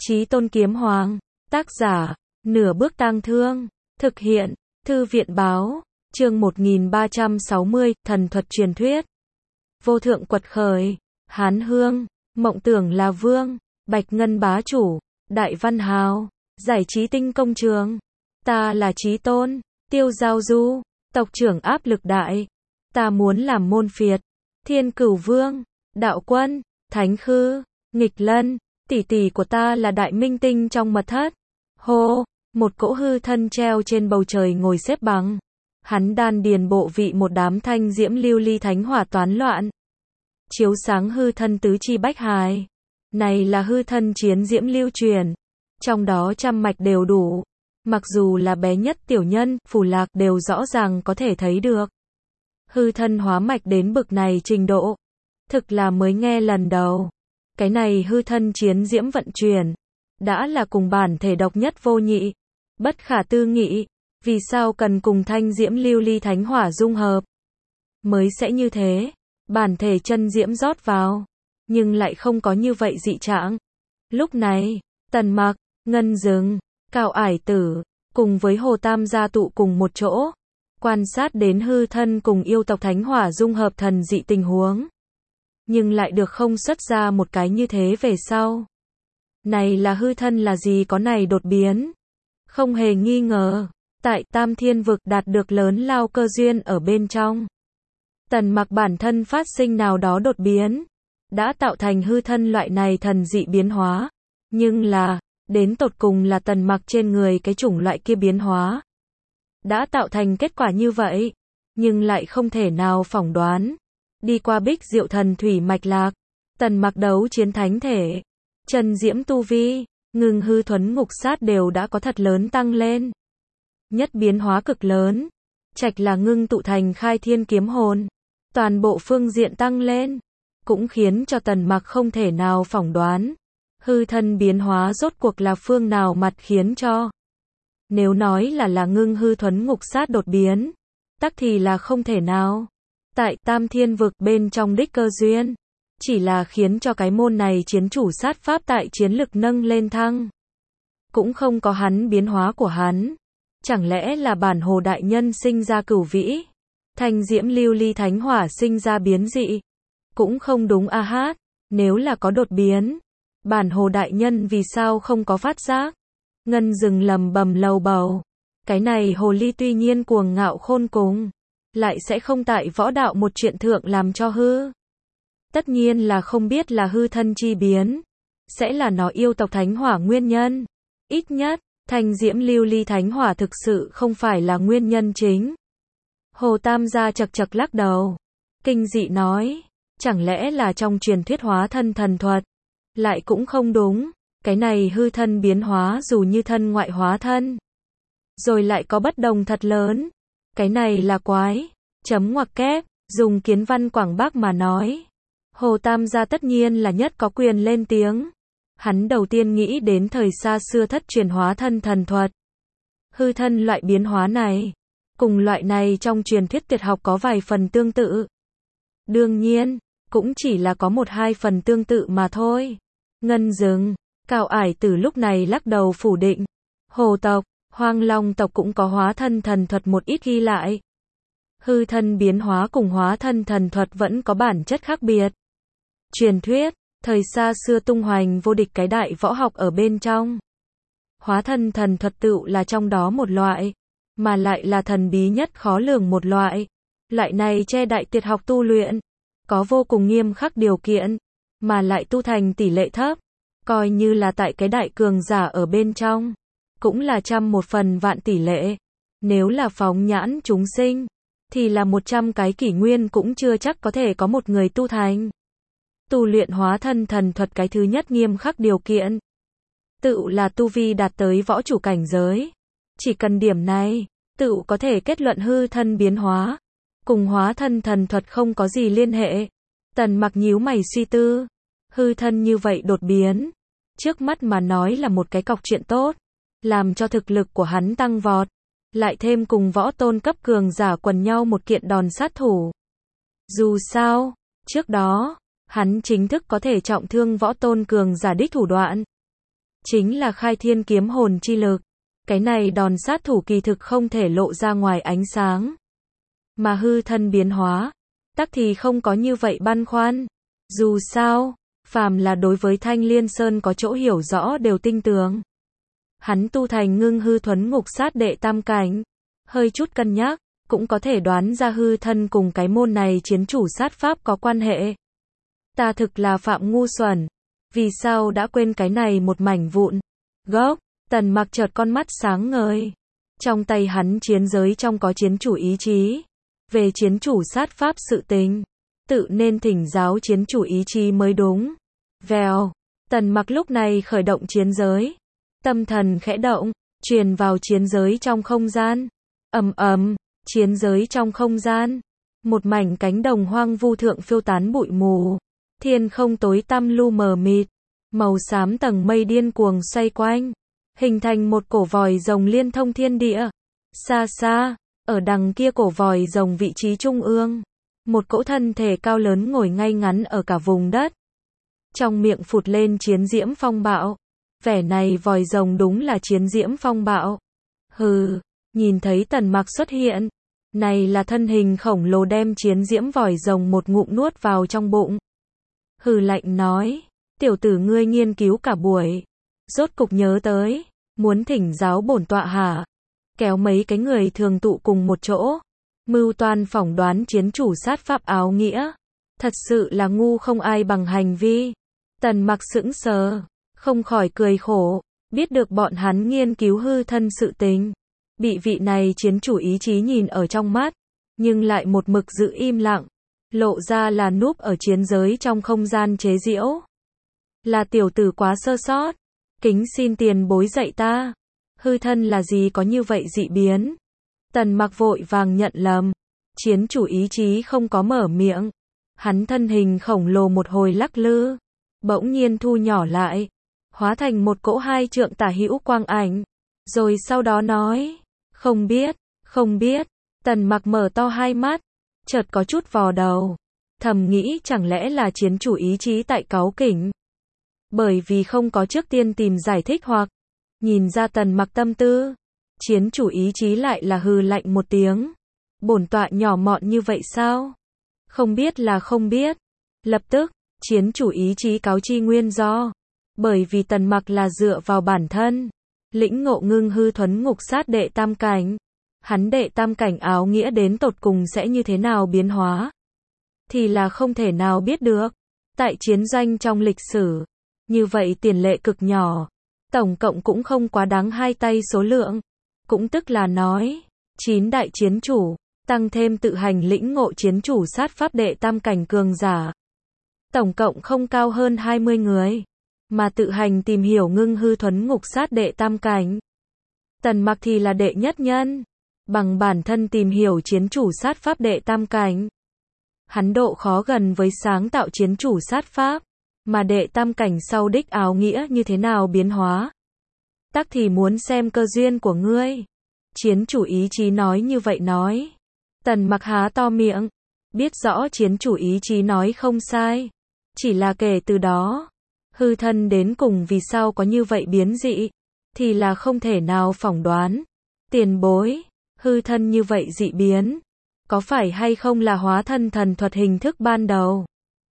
Chí Tôn Kiếm Hoàng, tác giả, Nửa Bước Tang Thương, thực hiện, Thư viện Báo, chương 1360, thần thuật truyền thuyết. Vô thượng quật khởi, Hán Hương, mộng tưởng là vương, Bạch Ngân bá chủ, Đại Văn Hào, giải trí tinh công trường. Ta là Chí Tôn, Tiêu Giao Du, tộc trưởng áp lực đại. Ta muốn làm môn phiệt, Thiên Cửu Vương, Đạo Quân, Thánh Khư, Nghịch Lân, tỷ tỷ của ta là đại minh tinh trong mật thất. Hô, một cỗ hư thân treo trên bầu trời ngồi xếp bằng. Hắn đan điền bộ vị một đám thanh diễm lưu ly thánh hỏa toán loạn. Chiếu sáng hư thân tứ chi bách hài. Này là hư thân chiến diễm lưu truyền. Trong đó trăm mạch đều đủ. Mặc dù là bé nhất tiểu nhân, phù lạc đều rõ ràng có thể thấy được. Hư thân hóa mạch đến bực này trình độ. Thực là mới nghe lần đầu. Cái này hư thân chiến diễm vận chuyển. Đã là cùng bản thể độc nhất vô nhị. Bất khả tư nghị. Vì sao cần cùng thanh diễm lưu ly thánh hỏa dung hợp? Mới sẽ như thế. Bản thể chân diễm rót vào. Nhưng lại không có như vậy dị trạng. Lúc này, Tần Mặc, Ngân Dừng, Cao Ải Tử, cùng với Hồ Tam gia tụ cùng một chỗ. Quan sát đến hư thân cùng yêu tộc thánh hỏa dung hợp thần dị tình huống. Nhưng lại được không xuất ra một cái như thế về sau. Này là hư thân là gì có này đột biến? Không hề nghi ngờ. Tại Tam Thiên Vực đạt được lớn lao cơ duyên ở bên trong. Tần Mặc bản thân phát sinh nào đó đột biến. Đã tạo thành hư thân loại này thần dị biến hóa. Nhưng là, đến tột cùng là Tần Mặc trên người cái chủng loại kia biến hóa. Đã tạo thành kết quả như vậy. Nhưng lại không thể nào phỏng đoán. Đi qua Bích Diệu Thần Thủy mạch lạc. Tần Mặc đấu chiến thánh thể. Trần diễm tu vi. Ngưng hư thuấn ngục sát đều đã có thật lớn tăng lên. Nhất biến hóa cực lớn. Trạch là ngưng tụ thành khai thiên kiếm hồn. Toàn bộ phương diện tăng lên. Cũng khiến cho Tần Mặc không thể nào phỏng đoán. Hư thân biến hóa rốt cuộc là phương nào mặt khiến cho. Nếu nói là ngưng hư thuấn ngục sát đột biến. Tắc thì là không thể nào. Tại Tam Thiên Vực bên trong đích cơ duyên. Chỉ là khiến cho cái môn này chiến chủ sát pháp tại chiến lực nâng lên thăng. Cũng không có hắn biến hóa của hắn. Chẳng lẽ là bản hồ đại nhân sinh ra cửu vĩ? Thanh diễm lưu ly thánh hỏa sinh ra biến dị? Cũng không đúng a hát. Nếu là có đột biến. Bản hồ đại nhân vì sao không có phát giác? Ngân Dừng lầm bầm lầu bầu. Cái này hồ ly tuy nhiên cuồng ngạo khôn cùng. Lại sẽ không tại võ đạo một chuyện thượng làm cho hư. Tất nhiên là không biết là hư thân chi biến. Sẽ là nó yêu tộc thánh hỏa nguyên nhân. Ít nhất, thanh diễm lưu ly thánh hỏa thực sự không phải là nguyên nhân chính. Hồ Tam gia chật chật lắc đầu. Kinh dị nói. Chẳng lẽ là trong truyền thuyết hóa thân thần thuật? Lại cũng không đúng. Cái này hư thân biến hóa dù như thân ngoại hóa thân. Rồi lại có bất đồng thật lớn. Cái này là quái. Chấm ngoặc kép. Dùng kiến văn Quảng Bắc mà nói. Hồ Tam gia tất nhiên là nhất có quyền lên tiếng. Hắn đầu tiên nghĩ đến thời xa xưa thất truyền hóa thân thần thuật. Hư thân loại biến hóa này. Cùng loại này trong truyền thuyết tuyệt học có vài phần tương tự. Đương nhiên, cũng chỉ là có một hai phần tương tự mà thôi. Ngân Dừng, Cao Ải Tử lúc này lắc đầu phủ định. Hồ tộc, Hoang Long tộc cũng có hóa thân thần thuật một ít ghi lại. Hư thân biến hóa cùng hóa thân thần thuật vẫn có bản chất khác biệt. Truyền thuyết, thời xa xưa tung hoành vô địch cái đại võ học ở bên trong. Hóa thân thần thuật tựu là trong đó một loại, mà lại là thần bí nhất khó lường một loại. Loại này che đại tuyệt học tu luyện, có vô cùng nghiêm khắc điều kiện, mà lại tu thành tỷ lệ thấp, coi như là tại cái đại cường giả ở bên trong, cũng là 100/1000 vạn tỷ lệ. Nếu là phóng nhãn chúng sinh, thì là 100 cái kỷ nguyên cũng chưa chắc có thể có một người tu thành. Tu luyện hóa thân thần thuật cái thứ nhất nghiêm khắc điều kiện. Tự là tu vi đạt tới võ chủ cảnh giới. Chỉ cần điểm này, tự có thể kết luận hư thân biến hóa. Cùng hóa thân thần thuật không có gì liên hệ. Tần Mặc nhíu mày suy tư. Hư thân như vậy đột biến. Trước mắt mà nói là một cái cọc chuyện tốt. Làm cho thực lực của hắn tăng vọt. Lại thêm cùng võ tôn cấp cường giả quần nhau một kiện đòn sát thủ. Dù sao, trước đó, hắn chính thức có thể trọng thương võ tôn cường giả đích thủ đoạn. chính là khai thiên kiếm hồn chi lực. Cái này đòn sát thủ kỳ thực không thể lộ ra ngoài ánh sáng. Mà hư thân biến hóa, tắc thì không có như vậy băn khoăn. Dù sao, phàm là đối với Thanh Liên Sơn có chỗ hiểu rõ đều tinh tường. Hắn tu thành ngưng hư thuấn ngục sát đệ tam cảnh, hơi chút cân nhắc, cũng có thể đoán ra hư thân cùng cái môn này chiến chủ sát pháp có quan hệ. Ta thực là phạm ngu xuẩn, vì sao đã quên cái này một mảnh vụn gốc. Tần Mặc chợt con mắt sáng ngời. Trong tay hắn chiến giới trong có chiến chủ ý chí. Về chiến chủ sát pháp sự tình, tự nên thỉnh giáo chiến chủ ý chí mới đúng. Vèo, Tần Mặc lúc này khởi động chiến giới. Tâm thần khẽ động, truyền vào chiến giới trong không gian. Ầm ầm, chiến giới trong không gian. Một mảnh cánh đồng hoang vu thượng phiêu tán bụi mù. Thiên không tối tăm lu mờ mịt. Màu xám tầng mây điên cuồng xoay quanh. Hình thành một cổ vòi rồng liên thông thiên địa. Xa xa, ở đằng kia cổ vòi rồng vị trí trung ương. Một cỗ thân thể cao lớn ngồi ngay ngắn ở cả vùng đất. Trong miệng phụt lên chiến diễm phong bạo. Vẻ này vòi rồng đúng là chiến diễm phong bạo. Hừ, nhìn thấy Tần Mặc xuất hiện. Này là thân hình khổng lồ đem chiến diễm vòi rồng một ngụm nuốt vào trong bụng. Hừ lạnh nói, tiểu tử ngươi nghiên cứu cả buổi. Rốt cục nhớ tới, muốn thỉnh giáo bổn tọa hả? Kéo mấy cái người thường tụ cùng một chỗ. Mưu toan phỏng đoán chiến chủ sát pháp áo nghĩa. Thật sự là ngu không ai bằng hành vi. Tần Mặc sững sờ, không khỏi cười khổ. Biết được bọn hắn nghiên cứu hư thân sự tình. Bị vị này chiến chủ ý chí nhìn ở trong mắt. Nhưng lại một mực giữ im lặng. Lộ ra là núp ở chiến giới trong không gian chế giễu. Là tiểu tử quá sơ sót. Kính xin tiền bối dạy ta. Hư thân là gì có như vậy dị biến? Tần Mặc vội vàng nhận lầm. Chiến chủ ý chí không có mở miệng. Hắn thân hình khổng lồ một hồi lắc lư. Bỗng nhiên thu nhỏ lại. Hóa thành một cỗ 2 trượng tả hữu quang ảnh. Rồi sau đó nói. Không biết, không biết. Tần Mặc mở to hai mắt. Chợt có chút vò đầu. Thầm nghĩ chẳng lẽ là chiến chủ ý chí tại cáu kỉnh. Bởi vì không có trước tiên tìm giải thích hoặc nhìn ra Tần Mặc tâm tư. Chiến chủ ý chí lại là hừ lạnh một tiếng. Bổn tọa nhỏ mọn như vậy sao? Không biết là không biết. Lập tức, chiến chủ ý chí cáo chi nguyên do. Bởi vì Tần Mặc là dựa vào bản thân. Lĩnh ngộ ngưng hư thuấn ngục sát đệ tam cảnh. Hắn đệ tam cảnh áo nghĩa đến tột cùng sẽ như thế nào biến hóa. Thì là không thể nào biết được. Tại chiến doanh trong lịch sử. Như vậy tiền lệ cực nhỏ. Tổng cộng cũng không quá đáng 2 tay số lượng. Cũng tức là nói. 9 đại chiến chủ. Tăng thêm tự hành lĩnh ngộ chiến chủ sát pháp đệ tam cảnh cường giả. Tổng cộng không cao hơn 20 người. Mà tự hành tìm hiểu ngưng hư thuấn ngục sát đệ tam cảnh. Tần Mặc thì là đệ nhất nhân. Bằng bản thân tìm hiểu chiến chủ sát pháp đệ tam cảnh. Hắn độ khó gần với sáng tạo chiến chủ sát pháp. Mà đệ tam cảnh sau đích áo nghĩa như thế nào biến hóa. Tắc thì muốn xem cơ duyên của ngươi. Chiến chủ ý chí nói như vậy nói. Tần Mặc há to miệng. Biết rõ chiến chủ ý chí nói không sai. Chỉ là kể từ đó. Hư thân đến cùng vì sao có như vậy biến dị. Thì là không thể nào phỏng đoán. Tiền bối. Hư thân như vậy dị biến. Có phải hay không là hóa thân thần thuật hình thức ban đầu?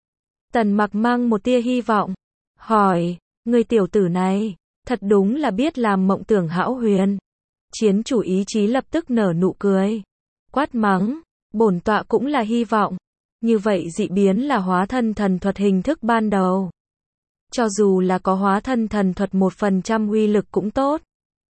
Tần Mặc mang một tia hy vọng. Hỏi. Người tiểu tử này. Thật đúng là biết làm mộng tưởng hão huyền. Chiến chủ ý chí lập tức nở nụ cười. Quát mắng. Bổn tọa cũng là hy vọng. Như vậy dị biến là hóa thân thần thuật hình thức ban đầu. Cho dù là có hóa thân thần thuật 1% uy lực cũng tốt.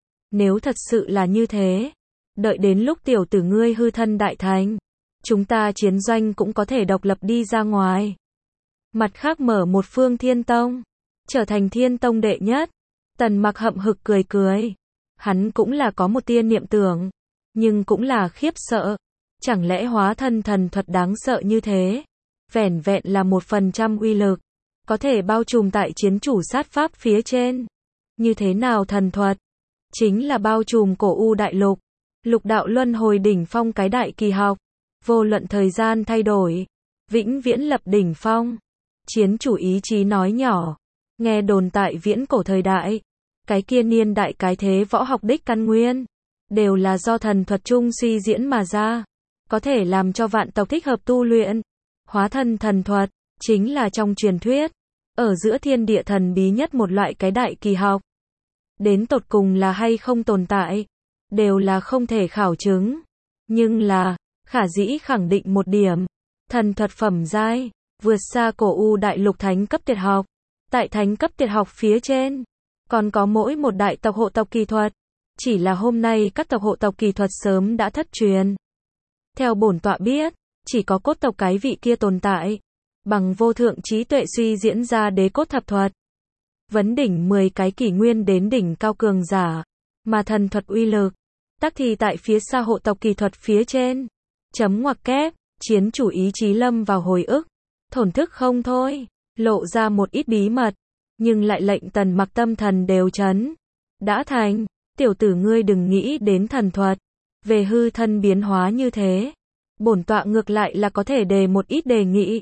Nếu thật sự là như thế. Đợi đến lúc tiểu tử ngươi hư thân đại thành. Chúng ta chiến doanh cũng có thể độc lập đi ra ngoài. Mặt khác mở một phương thiên tông. Trở thành thiên tông đệ nhất. Tần Mặc hậm hực cười cười. Hắn cũng là có một tia niệm tưởng. Nhưng cũng là khiếp sợ. Chẳng lẽ hóa thân thần thuật đáng sợ như thế. Vẻn vẹn là 1% uy lực. Có thể bao trùm tại chiến chủ sát pháp phía trên. Như thế nào thần thuật? Chính là bao trùm cổ u đại lục. Lục đạo luân hồi đỉnh phong cái đại kỳ học. Vô luận thời gian thay đổi. Vĩnh viễn lập đỉnh phong. Chiến chủ ý chí nói nhỏ. Nghe đồn tại viễn cổ thời đại. cái kia niên đại cái thế võ học đích căn nguyên, đều là do thần thuật chung suy diễn mà ra, có thể làm cho vạn tộc thích hợp tu luyện. Hóa thân thần thuật, chính là trong truyền thuyết, ở giữa thiên địa thần bí nhất một loại cái đại kỳ học. Đến tột cùng là hay không tồn tại, đều là không thể khảo chứng. Nhưng là, khả dĩ khẳng định một điểm, thần thuật phẩm giai, vượt xa cổ U đại lục thánh cấp tuyệt học. Tại thánh cấp tuyệt học phía trên, còn có mỗi một đại tộc hộ tộc kỳ thuật. Chỉ là hôm nay các tộc hộ tộc kỳ thuật sớm đã thất truyền. Theo bổn tọa biết, chỉ có cốt tộc cái vị kia tồn tại, bằng vô thượng trí tuệ suy diễn ra đế cốt thập thuật. Vấn đỉnh 10 cái kỷ nguyên đến đỉnh cao cường giả, mà thần thuật uy lực, tắc thì tại phía xa hộ tộc kỳ thuật phía trên. Chấm ngoặc kép, chiến chủ ý chí lâm vào hồi ức, thổn thức không thôi, lộ ra một ít bí mật, nhưng lại lệnh Tần Mặc tâm thần đều chấn. Đã thành, tiểu tử ngươi đừng nghĩ đến thần thuật, về hư thân biến hóa như thế. Bổn tọa ngược lại là có thể đề một ít đề nghị.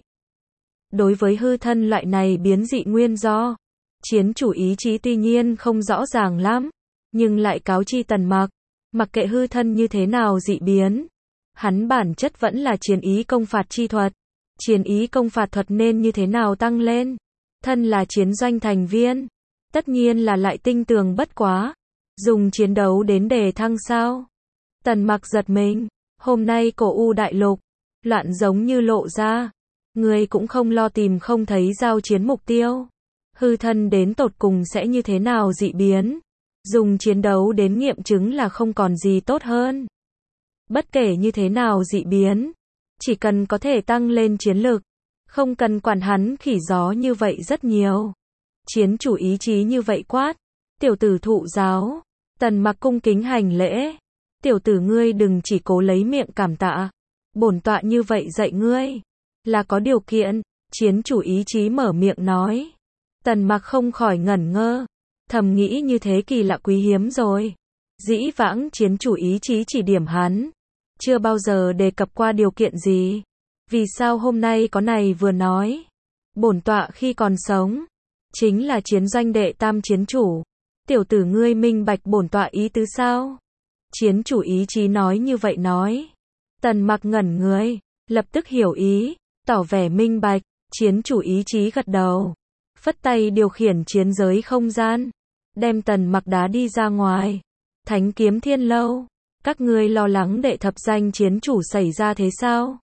Đối với hư thân loại này biến dị nguyên do, chiến chủ ý chí tuy nhiên không rõ ràng lắm, nhưng lại cáo chi Tần Mặc, mặc kệ hư thân như thế nào dị biến, hắn bản chất vẫn là chiến ý công phạt chi thuật. Chiến ý công phạt thuật nên như thế nào tăng lên? Thân là chiến doanh thành viên, tất nhiên là lại tinh tường bất quá. Dùng chiến đấu đến đề thăng sao? Tần Mặc giật mình, hôm nay cổ U đại lục, loạn giống như lộ ra. Người cũng không lo tìm không thấy giao chiến mục tiêu. Hư thân đến tột cùng sẽ như thế nào dị biến? Dùng chiến đấu đến nghiệm chứng là không còn gì tốt hơn. Bất kể như thế nào dị biến, chỉ cần có thể tăng lên chiến lực, không cần quản hắn khỉ gió như vậy rất nhiều. Chiến chủ ý chí như vậy quát, tiểu tử thụ giáo. Tần Mặc cung kính hành lễ, tiểu tử ngươi đừng chỉ cố lấy miệng cảm tạ, bổn tọa như vậy dạy ngươi, là có điều kiện. Chiến chủ ý chí mở miệng nói. Tần Mặc không khỏi ngẩn ngơ, thầm nghĩ như thế kỳ lạ quý hiếm rồi. Dĩ vãng chiến chủ ý chí chỉ điểm hắn, chưa bao giờ đề cập qua điều kiện gì. Vì sao hôm nay có này vừa nói? Bổn tọa khi còn sống, chính là chiến doanh đệ tam chiến chủ. Tiểu tử ngươi minh bạch bổn tọa ý tứ sao? Chiến chủ ý chí nói như vậy nói. Tần Mặc ngẩn người, lập tức hiểu ý, tỏ vẻ minh bạch. Chiến chủ ý chí gật đầu, phất tay điều khiển chiến giới không gian, đem Tần Mặc đá đi ra ngoài. Thánh kiếm thiên lâu, các ngươi lo lắng đệ thập danh chiến chủ xảy ra thế sao?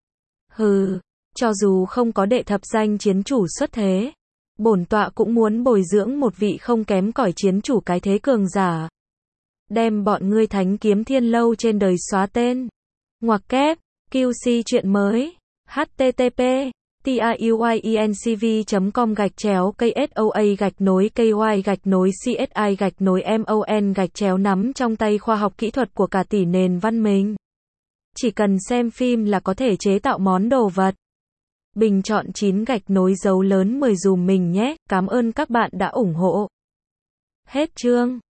Hừ, cho dù không có đệ thập danh chiến chủ xuất thế, bổn tọa cũng muốn bồi dưỡng một vị không kém cỏi chiến chủ cái thế cường giả. Đem bọn ngươi thánh kiếm thiên lâu trên đời xóa tên. Ngoặc kép, QC chuyện mới. http tiuyencv.com/KSOA-KY-CSI-MON nắm trong tay khoa học kỹ thuật của cả tỷ nền văn minh. Chỉ cần xem phim là có thể chế tạo món đồ vật. Bình chọn 9 dấu lớn 10 dùm mình nhé. Cảm ơn các bạn đã ủng hộ. Hết chương.